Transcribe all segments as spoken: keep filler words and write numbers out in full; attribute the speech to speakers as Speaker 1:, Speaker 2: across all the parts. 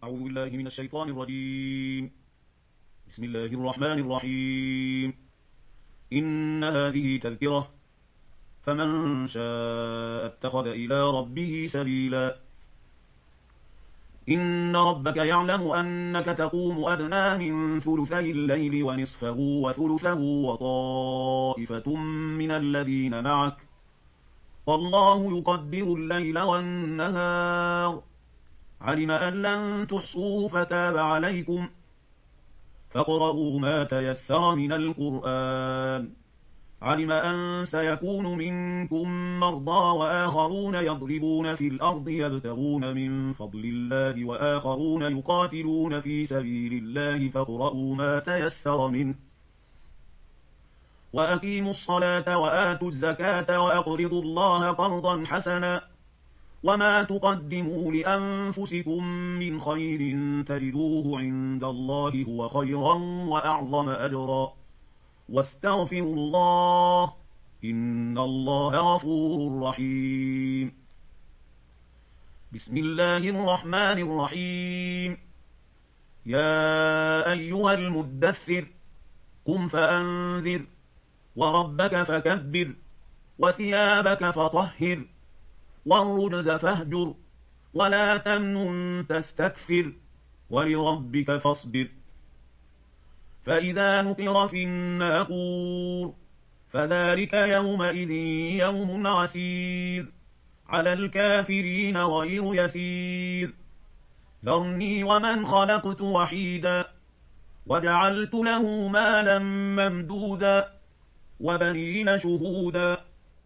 Speaker 1: أعوذ بالله من الشيطان الرجيم. بسم الله الرحمن الرحيم. إن هذه تذكرة، فمن شاء اتخذ إلى ربه سبيلا. إن ربك يعلم أنك تقوم أدنى من ثلثي الليل ونصفه وثلثه وطائفة من الذين معك، والله يقدر الليل والنهار، علم أن لن تحصوه فتاب عليكم، فاقرؤوا ما تيسر من القرآن. علم أن سيكون منكم مرضى وآخرون يضربون في الأرض يبتغون من فضل الله وآخرون يقاتلون في سبيل الله، فاقرؤوا ما تيسر منه. وأقيموا الصلاة وآتوا الزكاة وأقرضوا الله قرضا حسنا، وما تقدموا لأنفسكم من خير تجدوه عند الله هو خيرا وأعظم أجرا، واستغفروا الله إن الله غفور رحيم. بسم الله الرحمن الرحيم. يا أيها المدثر قم فأنذر، وربك فكبر، وثيابك فطهر، والرجز فاهجر، ولا تمنن تستكثر، ولربك فاصبر. فإذا نقر في الناقور فذلك يومئذ يوم عسير، على الكافرين غير يسير. ذرني ومن خلقت وحيدا، وجعلت له مالا ممدودا، وبنين شهودا،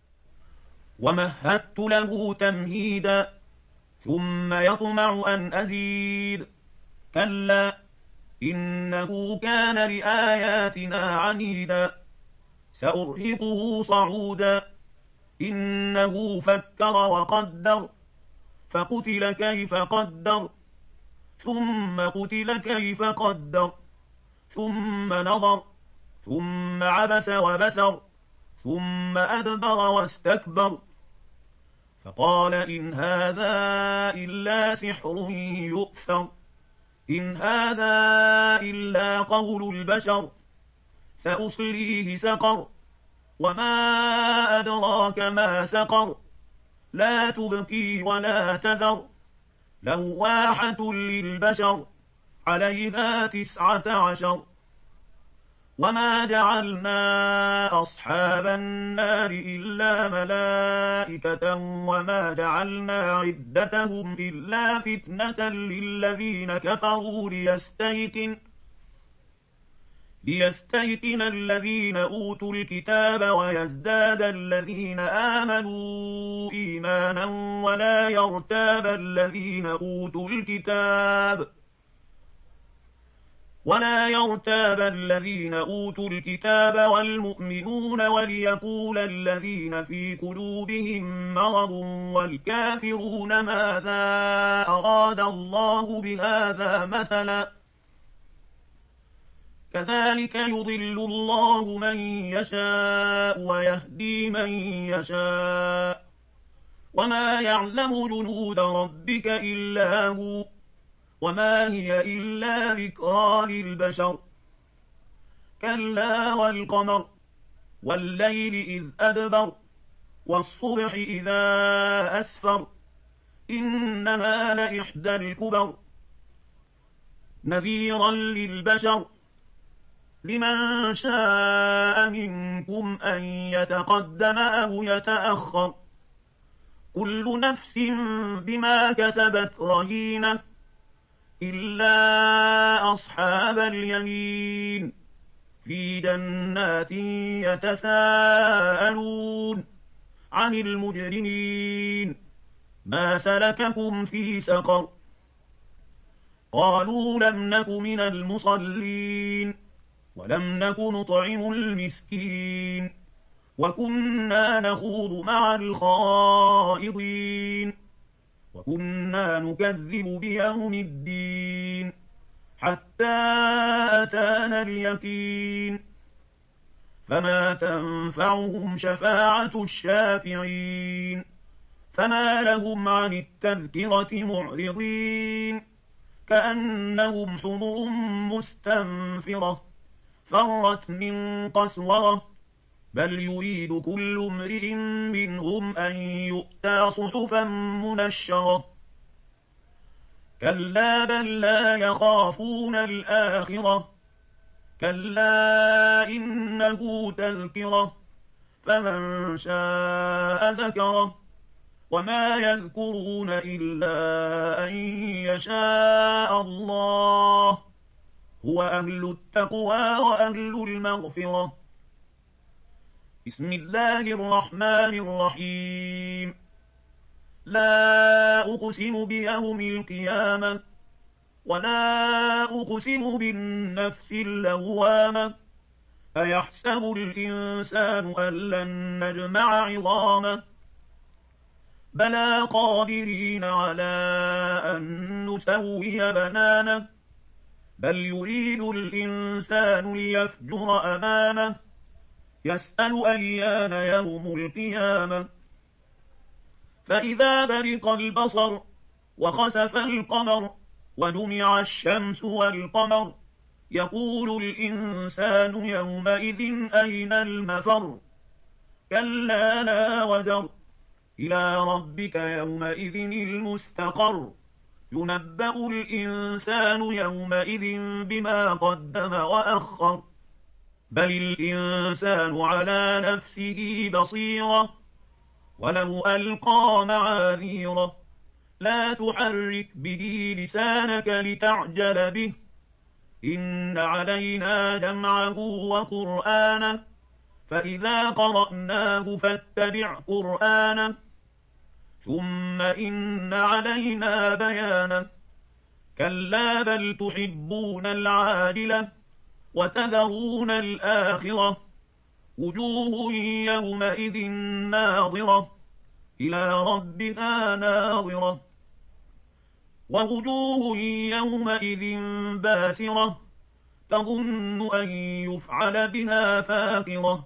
Speaker 1: ومهدت له تمهيدا، ثم يطمع أن أزيد. كلا إنه كان لآياتنا عنيدا، سأرهقه صعودا. إنه فكر وقدر، فقتل كيف قدر، ثم قتل كيف قدر، ثم نظر، ثم عبس وبسر، ثم أدبر واستكبر، فقال إن هذا إلا سحر يؤثر، إن هذا إلا قول البشر، سأصليه سقر، وما أدراك ما سقر، لا تبكي ولا تذر، لواحة للبشر، عليها تسعة عشر. وما جعلنا أصحاب النار إلا ملائكة، وما جعلنا عدتهم إلا فتنة للذين كفروا ليستيقن ليستيقن الذين أوتوا الكتاب ويزداد الذين آمنوا إيمانا، ولا يرتاب الذين أوتوا الكتاب ولا يرتاب الذين أوتوا الكتاب والمؤمنون، وليقول الذين في قلوبهم مرض والكافرون ماذا أراد الله بهذا مثلا. كذلك يضل الله من يشاء ويهدي من يشاء، وما يعلم جنود ربك إلا هو، وما هي إلا ذكرى للبشر. كلا والقمر، والليل إذ أدبر، والصبح إذا أسفر، إنما لإحدى الكبر، نذيرا للبشر، لمن شاء منكم أن يتقدم أو يتأخر، كل نفس بما كسبت رهينة، إلا أصحاب اليمين في جنات يتساءلون عن المجرمين ما سلككم في سقر. قالوا لم نك من المصلين، ولم نك نطعم المسكين، وكنا نخوض مع الخائضين، وكنا نكذب بيوم الدين، حتى أتانا اليقين، فما تنفعهم شفاعة الشافعين، فما لهم عن التذكرة معرضين، كأنهم حمر مستنفرة فرت من قسورة بل يريد كل امرئ منهم أن يؤتى صحفا منشرة كلا بل لا يخافون الآخرة كلا إنه تذكرة فمن شاء ذكره وما يذكرون إلا أن يشاء الله هو أهل التقوى وأهل المغفرة. بسم الله الرحمن الرحيم. لا أقسم بيوم القيامة ولا أقسم بالنفس اللوامة أيحسب الإنسان أن لن نجمع عظامه بلى قادرين على أن نسوي بنانه بل يريد الإنسان ليفجر أمامه يسأل أيان يوم القيامة فإذا برق البصر وخسف القمر وجمع الشمس والقمر يقول الإنسان يومئذ أين المفر كلا لا وزر إلى ربك يومئذ المستقر ينبأ الإنسان يومئذ بما قدم وأخر بل الإنسان على نفسه بصيرة ولو ألقى معاذيره لا تحرك به لسانك لتعجل به إن علينا جمعه وقرآنه فإذا قرأناه فاتبع قرآنه ثم إن علينا بيانه كلا بل تحبون العاجلة وتذرون الآخرة وجوه يومئذ ناظرة إلى ربها ناظرة ووجوه يومئذ باسرة تظن أن يفعل بها فاقرة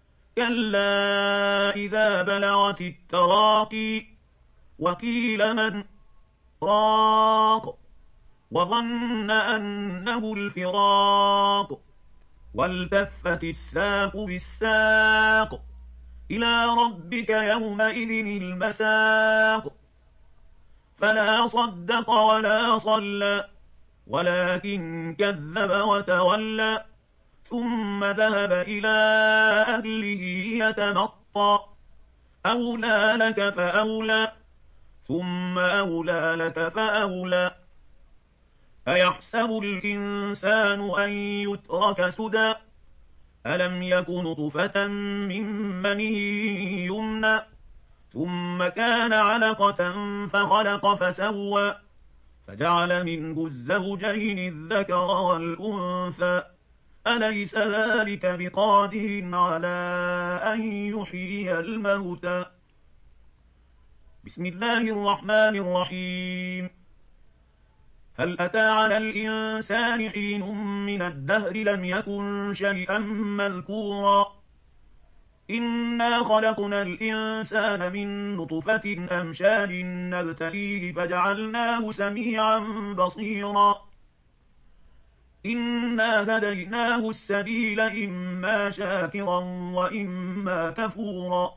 Speaker 1: كلا إذا بلغت التراقي وقيل من راق وظن أنه الفراق والتفت الساق بالساق إلى ربك يومئذ المساق فلا صدق ولا صلى ولكن كذب وتولى ثم ذهب إلى أهله يتمطى أولى لك فأولى ثم أولى لك فأولى أيحسب الإنسان أن يترك سدى ألم يك نطفة من مني يمنى ثم كان علقة فخلق فسوى فجعل منه الزوجين الذكر والأنثى أليس ذلك بقادر على أن يحيي الموتى بسم الله الرحمن الرحيم هل أتى على الإنسان حين من الدهر لم يكن شيئا مذكورا إنا خلقنا الإنسان من نطفة أمشاج نبتليه فجعلناه سميعا بصيرا إنا هديناه السبيل إما شاكرا وإما كفورا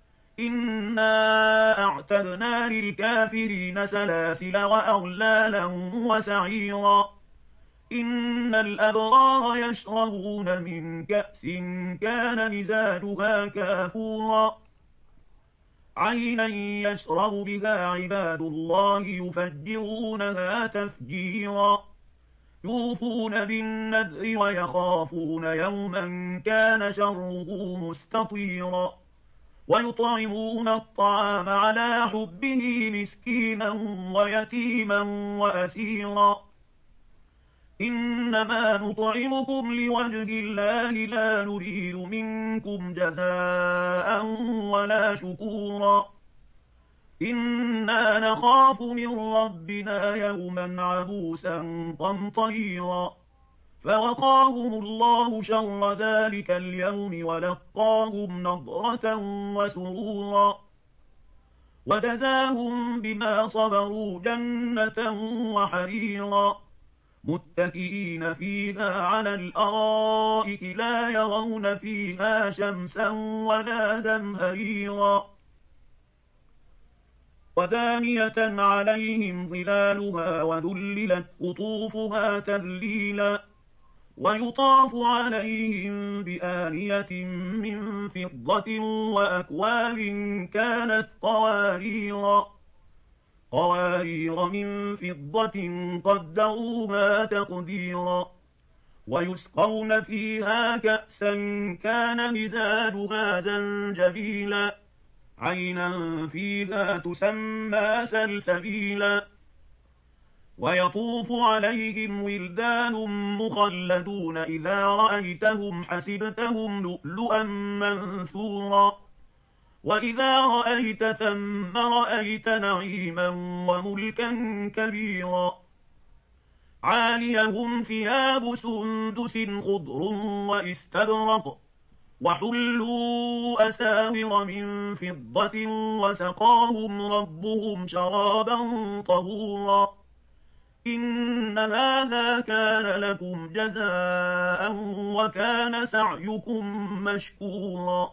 Speaker 1: إنا أعتدنا للكافرين سلاسل وأغلالا وسعيرا إن الأبرار يشربون من كأس كان مزاجها كافورا عينا يشرب بها عباد الله يفجرونها تفجيرا يوفون بالنذر ويخافون يوما كان شره مستطيرا ويطعمون الطعام على حبه مسكينا ويتيما وأسيرا إنما نطعمكم لوجه الله لا نريد منكم جزاء ولا شكورا إنا نخاف من ربنا يوما عبوسا قمطريرا فوقاهم الله شر ذلك اليوم ولقاهم نضرة وسرورا وجزاهم بما صبروا جنة وحريرا متكئين فيها على الأرائك لا يرون فيها شمسا ولا زمهريرا ودانية عليهم ظلالها وذللت قطوفها تذليلا ويطاف عليهم بآنية من فضة وأكواب كانت قواريرا قوارير من فضة قدروها تقديرا ويسقون فيها كأسا كان مزاجها زنجبيلا عينا فيها تسمى سلسبيلا ويطوف عليهم ولدان مخلدون إذا رأيتهم حسبتهم لؤلؤا منثورا وإذا رأيت ثم رأيت نعيما وملكا كبيرا عاليهم ثياب سندس خضر واستبرق وحلوا أساور من فضة وسقاهم ربهم شرابا طهورا إن هذا كان لكم جزاء وكان سعيكم مشكورا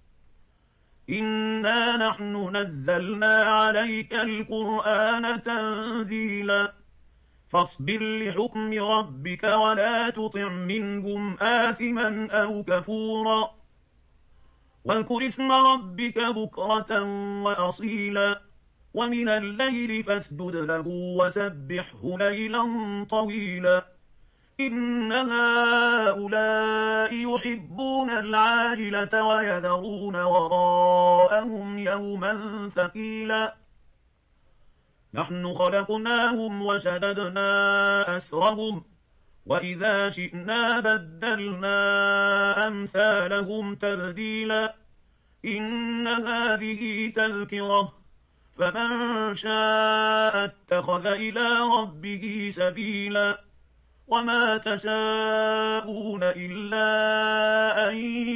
Speaker 1: إنا نحن نزلنا عليك القرآن تنزيلا فاصبر لحكم ربك ولا تطع منهم آثما أو كفورا واذكر اسم ربك بكرة وأصيلا ومن الليل فاسجد له وسبحه ليلا طويلا إن هؤلاء يحبون العاجلة ويذرون وراءهم يوما ثقيلا نحن خلقناهم وشددنا أسرهم وإذا شئنا بدلنا أمثالهم تبديلا إن هذه تذكرة فمن شاء اتخذ إلى ربه سبيلا وما تشاءون إلا أن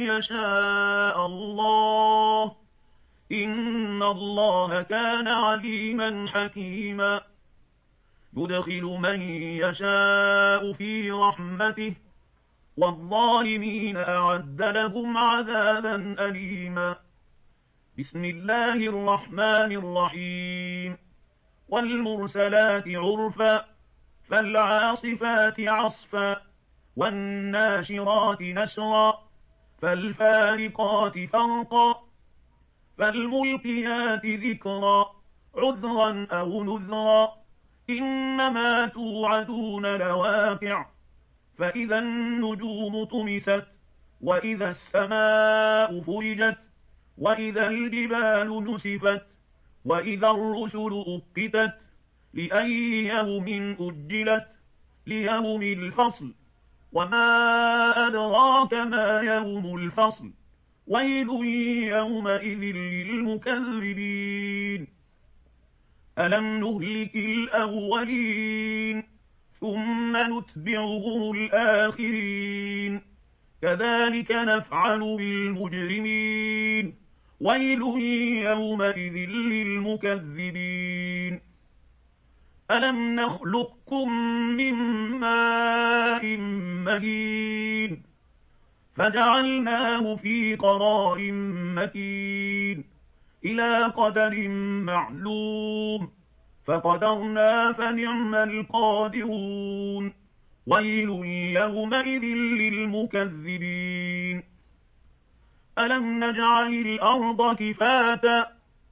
Speaker 1: يشاء الله إن الله كان عليما حكيما يدخل من يشاء في رحمته والظالمين أعد لهم عذابا أليما بسم الله الرحمن الرحيم والمرسلات عرفا فالعاصفات عصفا والناشرات نشرا فالفارقات فرقا فالملقيات ذكرا عذرا أو نذرا إنما توعدون لواقع فإذا النجوم طمست وإذا السماء فرجت وإذا الجبال نسفت وإذا الرسل أقتت لأي يوم أجلت ليوم الفصل وما أدراك ما يوم الفصل ويل يومئذ للمكذبين ألم نهلك الأولين ثم نتبعهم الآخرين كذلك نفعل بالمجرمين ويل يومئذ للمكذبين ألم نخلقكم من ماء مهين فجعلناه في قرار مكين إلى قدر معلوم فقدرنا فنعم القادرون ويل يومئذ للمكذبين ألم نجعل الأرض كفاتا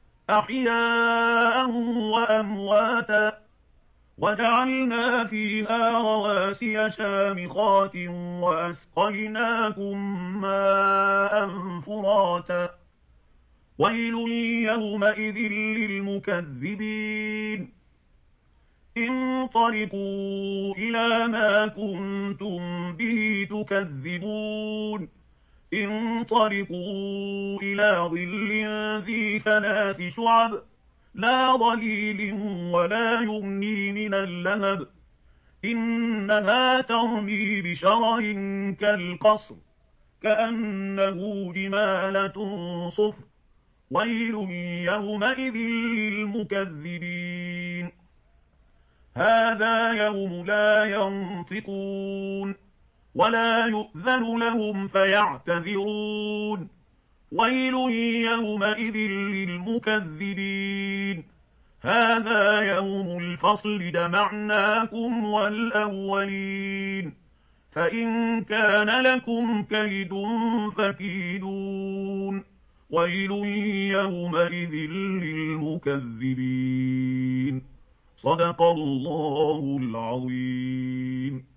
Speaker 1: أحياء وأمواتا وجعلنا فيها رواسي شامخات وأسقيناكم ماء فراتا ويل يومئذ للمكذبين انطلقوا إلى ما كنتم به تكذبون انطلقوا إلى ظل ذي ثلاث شعب لا ظليل ولا يغني من اللهب إنها ترمي بشرر كالقصر كأنه جمالة صفر ويل يومئذ للمكذبين هذا يوم لا ينطقون ولا يؤذن لهم فيعتذرون ويل يومئذ للمكذبين هذا يوم الفصل جمعناكم والأولين فإن كان لكم كيد فكيدون ويل يومئذ للمكذبين صدق الله العظيم.